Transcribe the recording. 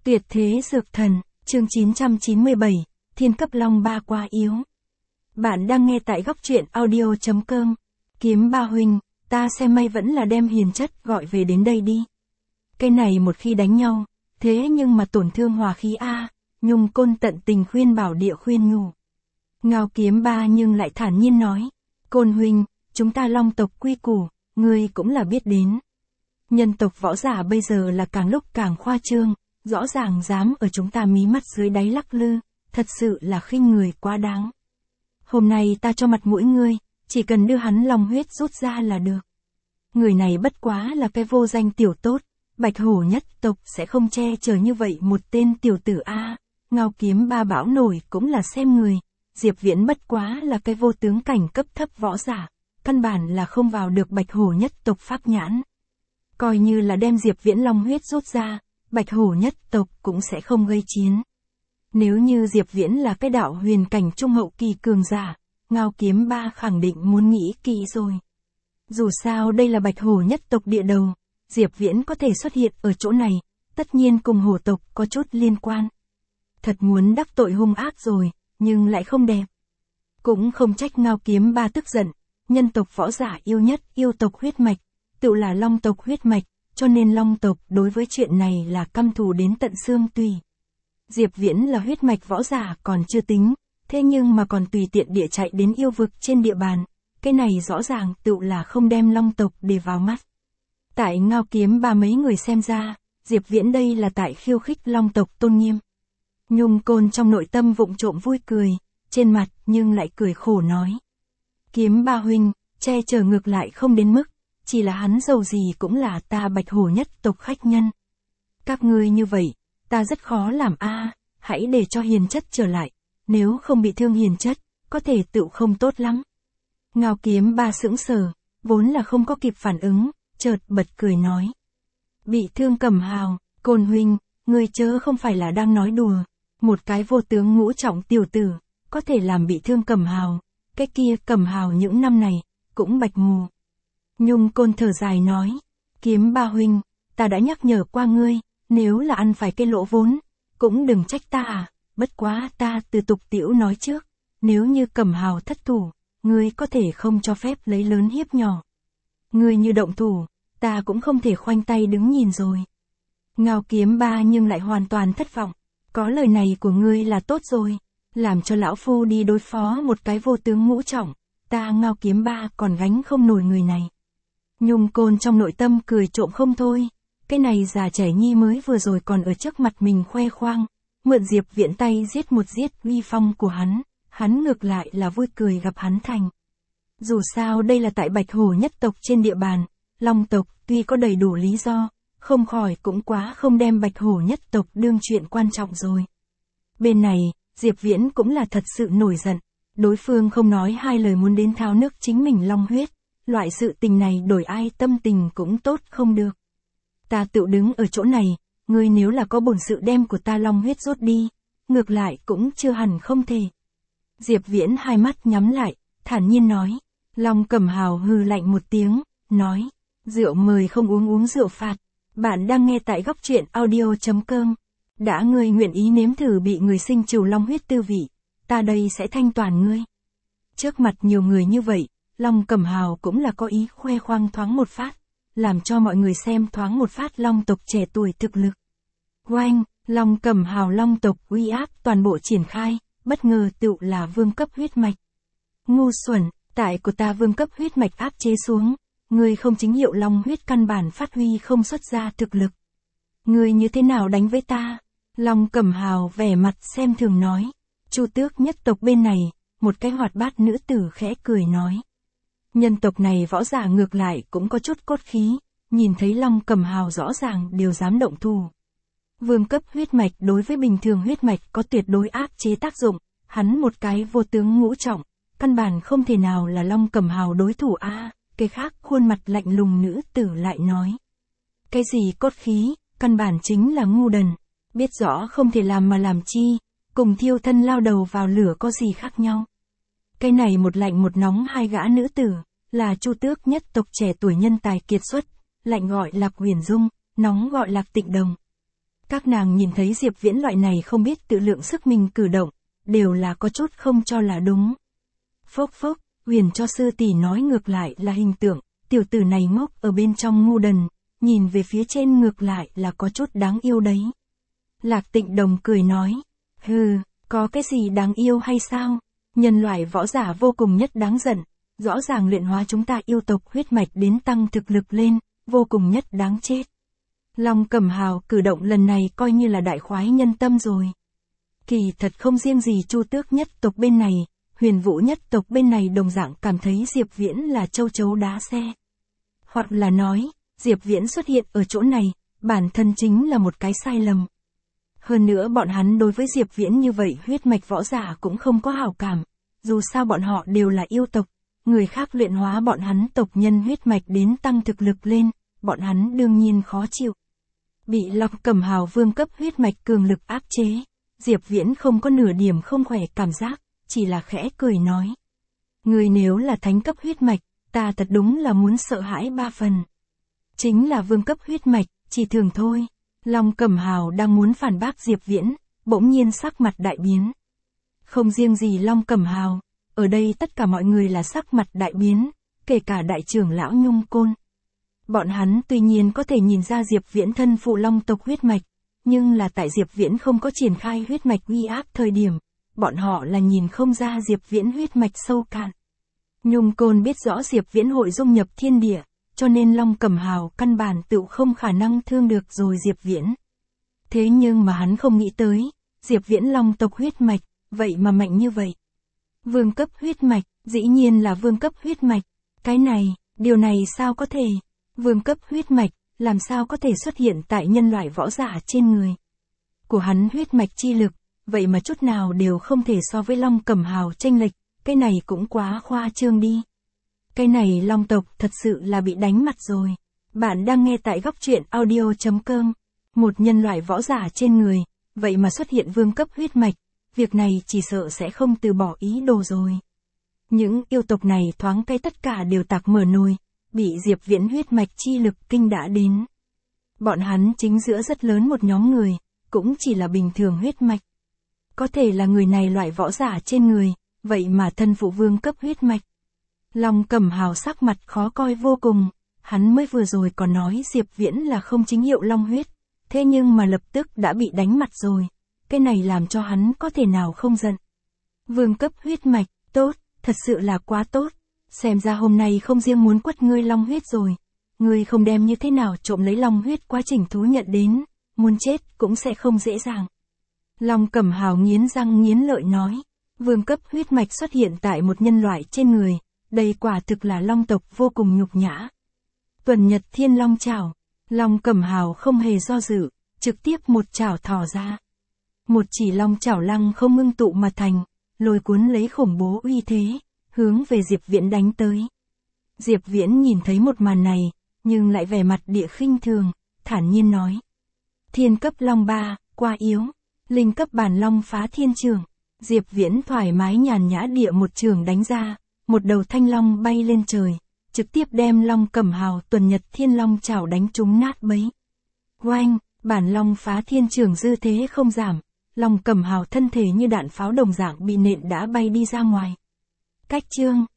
Tuyệt thế dược thần, chương 997, thiên cấp long ba quá yếu. Bạn đang nghe tại góc truyện audio.com. Kiếm ba huynh, ta xem may vẫn là đem hiền chất gọi về đến đây đi. Cái này một khi đánh nhau, thế nhưng mà tổn thương hòa khí a. Nhung Côn tận tình khuyên bảo địa khuyên nhủ. Ngao Kiếm Ba nhưng lại thản nhiên nói, Côn huynh, chúng ta long tộc quy củ, ngươi cũng là biết đến. Nhân tộc võ giả bây giờ là càng lúc càng khoa trương, rõ ràng dám ở chúng ta mí mắt dưới đáy lắc lư, thật sự là khinh người quá đáng. Hôm nay ta cho mặt mũi ngươi, chỉ cần đưa hắn long huyết rút ra là được. Người này bất quá là cái vô danh tiểu tốt, Bạch Hổ nhất tộc sẽ không che chở như vậy một tên tiểu tử a. Ngao Kiếm Ba bão nổi cũng là xem người, Diệp Viễn bất quá là cái vô tướng cảnh cấp thấp võ giả, căn bản là không vào được Bạch Hổ nhất tộc pháp nhãn. Coi như là đem Diệp Viễn long huyết rút ra, Bạch Hổ nhất tộc cũng sẽ không gây chiến. Nếu như Diệp Viễn là cái đạo huyền cảnh trung hậu kỳ cường giả, Ngao Kiếm Ba khẳng định muốn nghĩ kỹ rồi. Dù sao đây là Bạch Hổ nhất tộc địa đầu, Diệp Viễn có thể xuất hiện ở chỗ này, tất nhiên cùng hổ tộc có chút liên quan. Thật muốn đắc tội hung ác rồi, nhưng lại không đẹp. Cũng không trách Ngao Kiếm Ba tức giận, nhân tộc võ giả yêu nhất yêu tộc huyết mạch, tự là long tộc huyết mạch, cho nên long tộc đối với chuyện này là căm thù đến tận xương tùy. Diệp Viễn là huyết mạch võ giả còn chưa tính, thế nhưng mà còn tùy tiện địa chạy đến yêu vực trên địa bàn, cái này rõ ràng tự là không đem long tộc để vào mắt. Tại Ngao Kiếm Ba mấy người xem ra, Diệp Viễn đây là tại khiêu khích long tộc tôn nghiêm. Nhung Côn trong nội tâm vụng trộm vui cười, trên mặt nhưng lại cười khổ nói. Kiếm Ba huynh, che chở ngược lại không đến mức, chỉ là hắn dầu gì cũng là ta Bạch Hổ nhất tộc khách nhân. Các ngươi như vậy, ta rất khó làm a. Hãy để cho hiền chất trở lại, nếu không bị thương hiền chất, có thể tự không tốt lắm. Ngao Kiếm Ba sững sờ, vốn là không có kịp phản ứng, chợt bật cười nói. Bị thương Cẩm Hào, Côn huynh, ngươi chớ không phải là đang nói đùa, một cái vô tướng ngũ trọng tiểu tử, có thể làm bị thương Cẩm Hào, cái kia Cẩm Hào những năm này, cũng bạch mù. Nhung Côn thở dài nói, Kiếm Ba huynh, ta đã nhắc nhở qua ngươi, nếu là ăn phải cái lỗ vốn, cũng đừng trách ta à, bất quá ta từ tục tiểu nói trước, nếu như Cẩm Hào thất thủ, ngươi có thể không cho phép lấy lớn hiếp nhỏ. Ngươi như động thủ, ta cũng không thể khoanh tay đứng nhìn rồi. Ngao Kiếm Ba nhưng lại hoàn toàn thất vọng, có lời này của ngươi là tốt rồi, làm cho lão phu đi đối phó một cái vô tướng ngũ trọng, ta Ngao Kiếm Ba còn gánh không nổi người này. Nhung Côn trong nội tâm cười trộm không thôi, cái này già trẻ nhi mới vừa rồi còn ở trước mặt mình khoe khoang, mượn Diệp Viễn tay giết một giết uy phong của hắn ngược lại là vui cười gặp hắn thành. Dù sao đây là tại Bạch Hổ nhất tộc trên địa bàn, long tộc tuy có đầy đủ lý do, không khỏi cũng quá không đem Bạch Hổ nhất tộc đương chuyện quan trọng rồi. Bên này, Diệp Viễn cũng là thật sự nổi giận, đối phương không nói hai lời muốn đến thao nước chính mình long huyết, loại sự tình này đổi ai tâm tình cũng tốt không được. Ta tự đứng ở chỗ này, ngươi nếu là có bổn sự đem của ta long huyết rút đi, ngược lại cũng chưa hẳn không thể. Diệp Viễn hai mắt nhắm lại, thản nhiên nói, Long Cẩm Hào hừ lạnh một tiếng, nói, rượu mời không uống uống rượu phạt, bạn đang nghe tại góc truyện audio.com. Đã ngươi nguyện ý nếm thử bị người sinh trừ long huyết tư vị, ta đây sẽ thanh toàn ngươi. Trước mặt nhiều người như vậy, Long Cẩm Hào cũng là có ý khoe khoang thoáng một phát, làm cho mọi người xem thoáng một phát long tộc trẻ tuổi thực lực. Oanh, Long Cẩm Hào long tộc uy áp toàn bộ triển khai, bất ngờ tựu là vương cấp huyết mạch. Ngu xuẩn, tại của ta vương cấp huyết mạch áp chế xuống, ngươi không chính hiệu long huyết căn bản phát huy không xuất ra thực lực. Ngươi như thế nào đánh với ta? Long Cẩm Hào vẻ mặt xem thường nói. Chu Tước nhất tộc bên này, một cái hoạt bát nữ tử khẽ cười nói. Nhân tộc này võ giả ngược lại cũng có chút cốt khí, nhìn thấy Long Cẩm Hào rõ ràng đều dám động thủ. Vương cấp huyết mạch đối với bình thường huyết mạch có tuyệt đối áp chế tác dụng, hắn một cái vô tướng ngũ trọng, căn bản không thể nào là Long Cẩm Hào đối thủ a. Cái khác khuôn mặt lạnh lùng nữ tử lại nói. Cái gì cốt khí, căn bản chính là ngu đần, biết rõ không thể làm mà làm chi, cùng thiêu thân lao đầu vào lửa có gì khác nhau. Cái này một lạnh một nóng hai gã nữ tử, là Chu Tước nhất tộc trẻ tuổi nhân tài kiệt xuất, lạnh gọi Lạc Huyền Dung, nóng gọi Lạc Tịnh Đồng. Các nàng nhìn thấy Diệp Viễn loại này không biết tự lượng sức mình cử động, đều là có chút không cho là đúng. Phốc phốc, Huyền cho sư tỷ nói ngược lại là hình tượng, tiểu tử này ngốc ở bên trong ngu đần, nhìn về phía trên ngược lại là có chút đáng yêu đấy. Lạc Tịnh Đồng cười nói, hừ, có cái gì đáng yêu hay sao? Nhân loại võ giả vô cùng nhất đáng giận, rõ ràng luyện hóa chúng ta yêu tộc huyết mạch đến tăng thực lực lên, vô cùng nhất đáng chết. Long Cẩm Hào cử động lần này coi như là đại khoái nhân tâm rồi. Kỳ thật không riêng gì Chu Tước nhất tộc bên này, Huyền Vũ nhất tộc bên này đồng dạng cảm thấy Diệp Viễn là châu chấu đá xe. Hoặc là nói, Diệp Viễn xuất hiện ở chỗ này, bản thân chính là một cái sai lầm. Hơn nữa bọn hắn đối với Diệp Viễn như vậy huyết mạch võ giả cũng không có hảo cảm, dù sao bọn họ đều là yêu tộc, người khác luyện hóa bọn hắn tộc nhân huyết mạch đến tăng thực lực lên, bọn hắn đương nhiên khó chịu. Bị Long Cẩm Hào vương cấp huyết mạch cường lực áp chế, Diệp Viễn không có nửa điểm không khỏe cảm giác, chỉ là khẽ cười nói. Người nếu là thánh cấp huyết mạch, ta thật đúng là muốn sợ hãi ba phần. Chính là vương cấp huyết mạch, chỉ thường thôi. Long Cẩm Hào đang muốn phản bác Diệp Viễn, bỗng nhiên sắc mặt đại biến. Không riêng gì Long Cẩm Hào, ở đây tất cả mọi người là sắc mặt đại biến, kể cả đại trưởng lão Nhung Côn. Bọn hắn tuy nhiên có thể nhìn ra Diệp Viễn thân phụ Long tộc huyết mạch, nhưng là tại Diệp Viễn không có triển khai huyết mạch uy áp thời điểm, bọn họ là nhìn không ra Diệp Viễn huyết mạch sâu cạn. Nhung Côn biết rõ Diệp Viễn hội dung nhập thiên địa, cho nên Long Cẩm Hào căn bản tự không khả năng thương được rồi Diệp Viễn. Thế nhưng mà hắn không nghĩ tới, Diệp Viễn Long tộc huyết mạch, vậy mà mạnh như vậy. Vương cấp huyết mạch, dĩ nhiên là vương cấp huyết mạch. Cái này, điều này sao có thể? Vương cấp huyết mạch, làm sao có thể xuất hiện tại nhân loại võ giả trên người? Của hắn huyết mạch chi lực, vậy mà chút nào đều không thể so với Long Cẩm Hào chênh lệch, cái này cũng quá khoa trương đi. Cái này Long tộc thật sự là bị đánh mặt rồi. Bạn đang nghe tại góc truyện audio.com. Một nhân loại võ giả trên người, vậy mà xuất hiện vương cấp huyết mạch, việc này chỉ sợ sẽ không từ bỏ ý đồ rồi. Những yêu tộc này thoáng cái tất cả đều tạc mở nồi, bị Diệp Viễn huyết mạch chi lực kinh đã đến. Bọn hắn chính giữa rất lớn một nhóm người, cũng chỉ là bình thường huyết mạch. Có thể là người này loại võ giả trên người, vậy mà thân phụ vương cấp huyết mạch. Long Cẩm Hào sắc mặt khó coi vô cùng, hắn mới vừa rồi còn nói Diệp Viễn là không chính hiệu long huyết, thế nhưng mà lập tức đã bị đánh mặt rồi, cái này làm cho hắn có thể nào không giận. Vương cấp huyết mạch, tốt, thật sự là quá tốt, xem ra hôm nay không riêng muốn quất ngươi long huyết rồi, ngươi không đem như thế nào trộm lấy long huyết quá trình thú nhận đến, muốn chết cũng sẽ không dễ dàng. Long Cẩm Hào nghiến răng nghiến lợi nói, vương cấp huyết mạch xuất hiện tại một nhân loại trên người, đây quả thực là long tộc vô cùng nhục nhã. Tuần Nhật Thiên Long Chảo, Long Cẩm Hào không hề do dự, trực tiếp một chảo thò ra. Một chỉ long chảo lăng không ngưng tụ mà thành, lôi cuốn lấy khủng bố uy thế, hướng về Diệp Viễn đánh tới. Diệp Viễn nhìn thấy một màn này, nhưng lại vẻ mặt địa khinh thường, thản nhiên nói. Thiên cấp long 3, qua yếu, linh cấp bản long phá thiên trường. Diệp Viễn thoải mái nhàn nhã địa một trường đánh ra, một đầu thanh long bay lên trời, trực tiếp đem Long Cẩm Hào Tuần Nhật Thiên Long chảo đánh trúng nát bấy. Oanh, bản long phá thiên trường dư thế không giảm, Long Cẩm Hào thân thể như đạn pháo đồng dạng bị nện đã bay đi ra ngoài. Cách chương